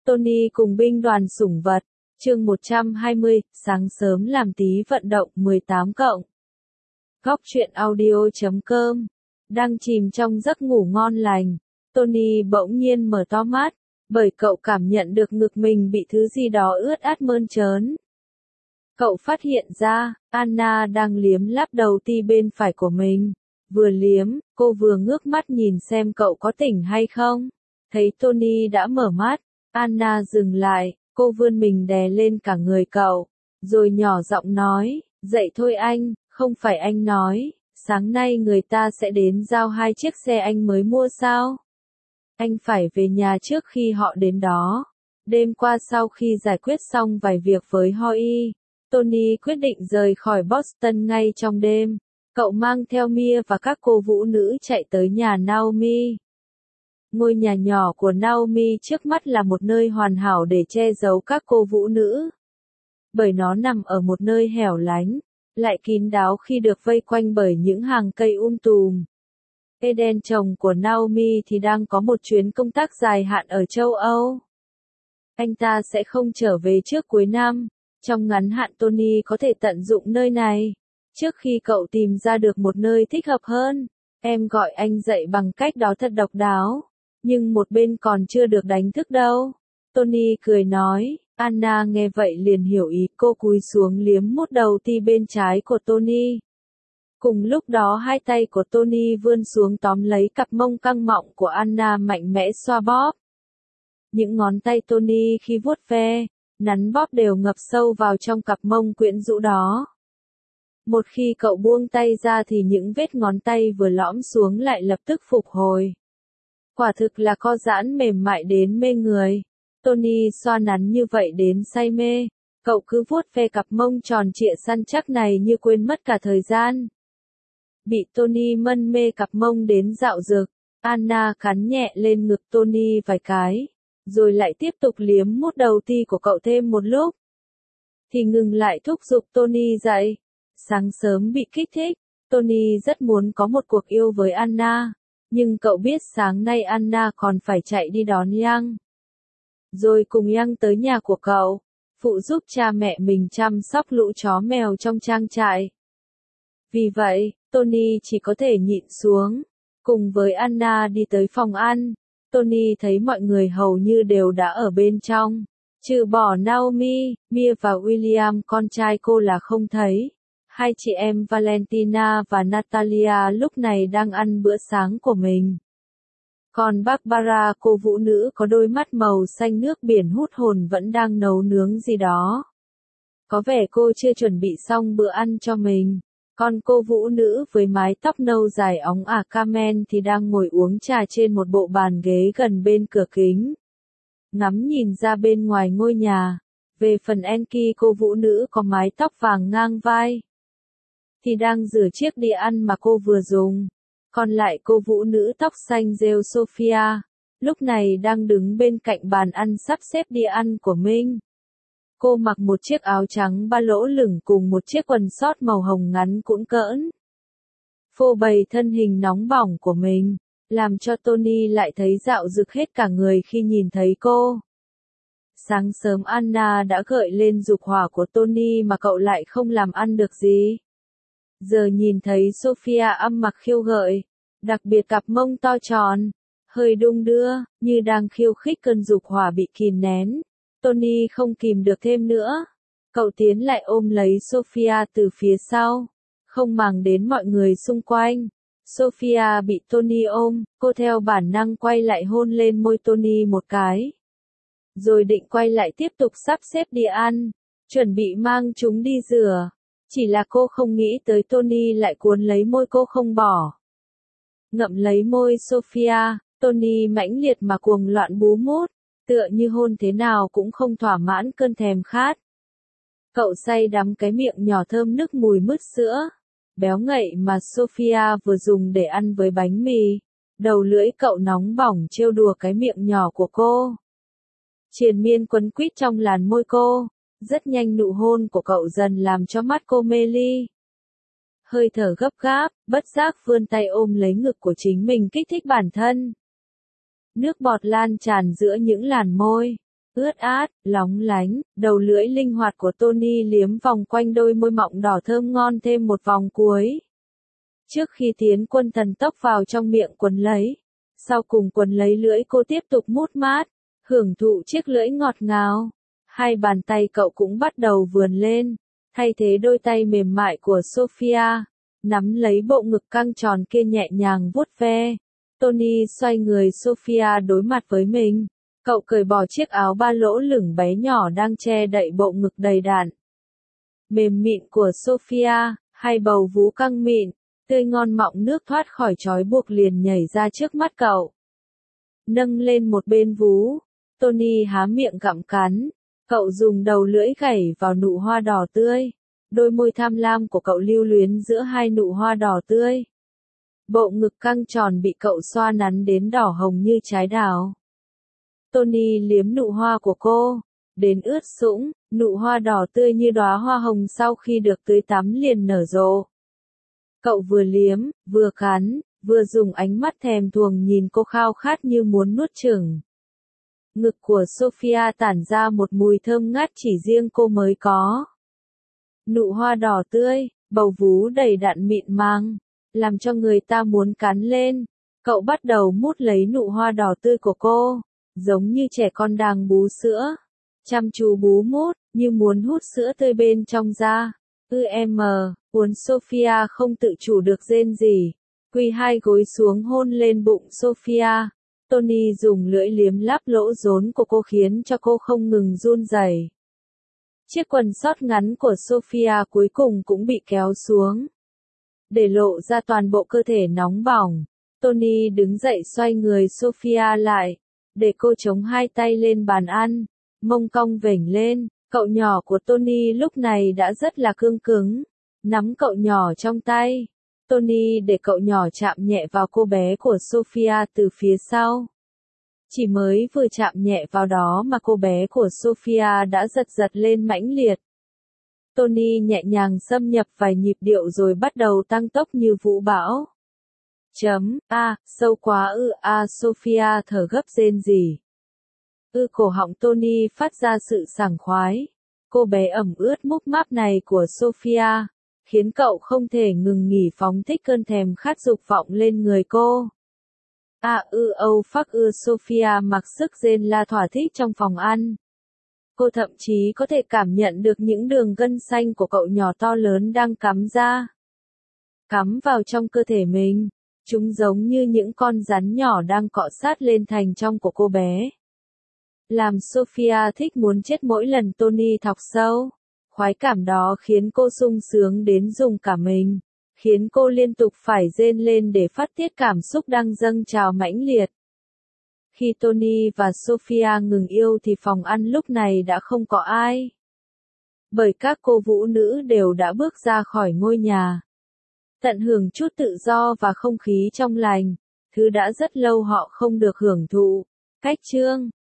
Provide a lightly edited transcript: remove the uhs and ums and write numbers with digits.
Tony cùng binh đoàn sủng vật, chương 120, sáng sớm làm tí vận động 18 cộng. Góc truyện audio.com. Đang chìm trong giấc ngủ ngon lành, Tony bỗng nhiên mở to mắt, bởi cậu cảm nhận được ngực mình bị thứ gì đó ướt át mơn trớn. Cậu phát hiện ra, Anna đang liếm láp đầu ti bên phải của mình. Vừa liếm, cô vừa ngước mắt nhìn xem cậu có tỉnh hay không. Thấy Tony đã mở mắt, Anna dừng lại, cô vươn mình đè lên cả người cậu, rồi nhỏ giọng nói, dậy thôi anh, không phải anh nói, sáng nay người ta sẽ đến giao 2 chiếc xe anh mới mua sao? Anh phải về nhà trước khi họ đến đó. Đêm qua sau khi giải quyết xong vài việc với Hoy, Tony quyết định rời khỏi Boston ngay trong đêm. Cậu mang theo Mia và các cô vũ nữ chạy tới nhà Naomi. Ngôi nhà nhỏ của Naomi trước mắt là một nơi hoàn hảo để che giấu các cô vũ nữ. Bởi nó nằm ở một nơi hẻo lánh, lại kín đáo khi được vây quanh bởi những hàng cây tùm. Eden chồng của Naomi thì đang có một chuyến công tác dài hạn ở châu Âu. Anh ta sẽ không trở về trước cuối năm. Trong ngắn hạn Tony có thể tận dụng nơi này. Trước khi cậu tìm ra được một nơi thích hợp hơn, em gọi anh dậy bằng cách đó thật độc đáo. Nhưng một bên còn chưa được đánh thức đâu. Tony cười nói, Anna nghe vậy liền hiểu ý, cô cúi xuống liếm mút đầu ti bên trái của Tony. Cùng lúc đó hai tay của Tony vươn xuống tóm lấy cặp mông căng mọng của Anna mạnh mẽ xoa bóp. Những ngón tay Tony khi vuốt ve, nắn bóp đều ngập sâu vào trong cặp mông quyến rũ đó. Một khi cậu buông tay ra thì những vết ngón tay vừa lõm xuống lại lập tức phục hồi. Quả thực là co giãn mềm mại đến mê người. Tony xoa nắn như vậy đến say mê. Cậu cứ vuốt ve cặp mông tròn trịa săn chắc này như quên mất cả thời gian. Bị Tony mân mê cặp mông đến dạo dực, Anna cắn nhẹ lên ngực Tony vài cái, rồi lại tiếp tục liếm mút đầu ti của cậu thêm một lúc. Thì ngừng lại thúc giục Tony dậy. Sáng sớm bị kích thích, Tony rất muốn có một cuộc yêu với Anna, nhưng cậu biết sáng nay Anna còn phải chạy đi đón Young. Rồi cùng Young tới nhà của cậu, phụ giúp cha mẹ mình chăm sóc lũ chó mèo trong trang trại. Vì vậy, Tony chỉ có thể nhịn xuống, cùng với Anna đi tới phòng ăn. Tony thấy mọi người hầu như đều đã ở bên trong, trừ bỏ Naomi, Mia và William con trai cô là không thấy. Hai chị em Valentina và Natalia lúc này đang ăn bữa sáng của mình. Còn Barbara cô vũ nữ có đôi mắt màu xanh nước biển hút hồn vẫn đang nấu nướng gì đó. Có vẻ cô chưa chuẩn bị xong bữa ăn cho mình. Còn cô vũ nữ với mái tóc nâu dài óng ả Carmen thì đang ngồi uống trà trên một bộ bàn ghế gần bên cửa kính. Ngắm nhìn ra bên ngoài ngôi nhà. Về phần Enki cô vũ nữ có mái tóc vàng ngang vai thì đang rửa chiếc đĩa ăn mà cô vừa dùng. Còn lại cô vũ nữ tóc xanh rêu Sophia, lúc này đang đứng bên cạnh bàn ăn sắp xếp đĩa ăn của mình. Cô mặc một chiếc áo trắng ba lỗ lửng cùng một chiếc quần sót màu hồng ngắn cũn cỡn. Phô bày thân hình nóng bỏng của mình, làm cho Tony lại thấy dạo rực hết cả người khi nhìn thấy cô. Sáng sớm Anna đã gợi lên dục hỏa của Tony mà cậu lại không làm ăn được gì. Giờ nhìn thấy Sophia âm mặc khiêu gợi, đặc biệt cặp mông to tròn, hơi đung đưa, như đang khiêu khích cơn dục hỏa bị kìm nén. Tony không kìm được thêm nữa. Cậu tiến lại ôm lấy Sophia từ phía sau, không màng đến mọi người xung quanh. Sophia bị Tony ôm, cô theo bản năng quay lại hôn lên môi Tony một cái. Rồi định quay lại tiếp tục sắp xếp đĩa ăn, chuẩn bị mang chúng đi rửa. Chỉ là cô không nghĩ tới Tony lại cuốn lấy môi cô không bỏ. Ngậm lấy môi Sophia, Tony mãnh liệt mà cuồng loạn bú mút, tựa như hôn thế nào cũng không thỏa mãn cơn thèm khát. Cậu say đắm cái miệng nhỏ thơm nức mùi mứt sữa, béo ngậy mà Sophia vừa dùng để ăn với bánh mì. Đầu lưỡi cậu nóng bỏng trêu đùa cái miệng nhỏ của cô. Triền miên quấn quýt trong làn môi cô. Rất nhanh nụ hôn của cậu dần làm cho mắt cô mê ly. Hơi thở gấp gáp, bất giác vươn tay ôm lấy ngực của chính mình kích thích bản thân. Nước bọt lan tràn giữa những làn môi. ướt át, lóng lánh, đầu lưỡi linh hoạt của Tony liếm vòng quanh đôi môi mọng đỏ thơm ngon thêm một vòng cuối. Trước khi tiến quân thần tốc vào trong miệng quấn lấy, sau cùng quấn lấy lưỡi cô tiếp tục mút mát, hưởng thụ chiếc lưỡi ngọt ngào. Hai bàn tay cậu cũng bắt đầu vườn lên, thay thế đôi tay mềm mại của Sophia, nắm lấy bộ ngực căng tròn kia nhẹ nhàng vuốt ve. Tony xoay người Sophia đối mặt với mình. Cậu cởi bỏ chiếc áo ba lỗ lửng bé nhỏ đang che đậy bộ ngực đầy đặn mềm mịn của Sophia, hai bầu vú căng mịn, tươi ngon mọng nước thoát khỏi trói buộc liền nhảy ra trước mắt cậu. Nâng lên một bên vú, Tony há miệng gặm cắn, cậu dùng đầu lưỡi gảy vào nụ hoa đỏ tươi. Đôi môi tham lam của cậu lưu luyến giữa hai nụ hoa đỏ tươi. Bộ ngực căng tròn bị cậu xoa nắn đến đỏ hồng như trái đào. Tony liếm nụ hoa của cô, đến ướt sũng, nụ hoa đỏ tươi như đóa hoa hồng sau khi được tưới tắm liền nở rộ. Cậu vừa liếm, vừa cắn, vừa dùng ánh mắt thèm thuồng nhìn cô khao khát như muốn nuốt chửng. Ngực của Sophia tản ra một mùi thơm ngát chỉ riêng cô mới có. Nụ hoa đỏ tươi, bầu vú đầy đặn mịn màng, làm cho người ta muốn cắn lên. Cậu bắt đầu mút lấy nụ hoa đỏ tươi của cô, giống như trẻ con đang bú sữa. Chăm chú bú mút, như muốn hút sữa tươi bên trong ra. Cuốn Sophia không tự chủ được rên rỉ. Quỳ hai gối xuống hôn lên bụng Sophia. Tony dùng lưỡi liếm láp lỗ rốn của cô khiến cho cô không ngừng run rẩy. Chiếc quần sót ngắn của Sophia cuối cùng cũng bị kéo xuống, để lộ ra toàn bộ cơ thể nóng bỏng. Tony đứng dậy xoay người Sophia lại, để cô chống hai tay lên bàn ăn, mông cong vểnh lên. Cậu nhỏ của Tony lúc này đã rất là cương cứng, nắm cậu nhỏ trong tay. Tony để cậu nhỏ chạm nhẹ vào cô bé của Sophia từ phía sau. Chỉ mới vừa chạm nhẹ vào đó mà cô bé của Sophia đã giật giật lên mãnh liệt. Tony nhẹ nhàng xâm nhập vài nhịp điệu rồi bắt đầu tăng tốc như vũ bão. Sâu quá Sophia thở gấp rên rỉ. Cổ họng Tony phát ra sự sảng khoái. Cô bé ẩm ướt múp máp này của Sophia, khiến cậu không thể ngừng nghỉ phóng thích cơn thèm khát dục vọng lên người cô. Sophia mặc sức rên la thỏa thích trong phòng ăn. Cô thậm chí có thể cảm nhận được những đường gân xanh của cậu nhỏ to lớn đang cắm vào trong cơ thể mình. Chúng giống như những con rắn nhỏ đang cọ sát lên thành trong của cô bé. Làm Sophia thích muốn chết mỗi lần Tony thọc sâu. Khoái cảm đó khiến cô sung sướng đến rung cả mình, khiến cô liên tục phải rên lên để phát tiết cảm xúc đang dâng trào mãnh liệt. Khi Tony và Sophia ngừng yêu thì phòng ăn lúc này đã không có ai. Bởi các cô vũ nữ đều đã bước ra khỏi ngôi nhà. Tận hưởng chút tự do và không khí trong lành, thứ đã rất lâu họ không được hưởng thụ. Cách chương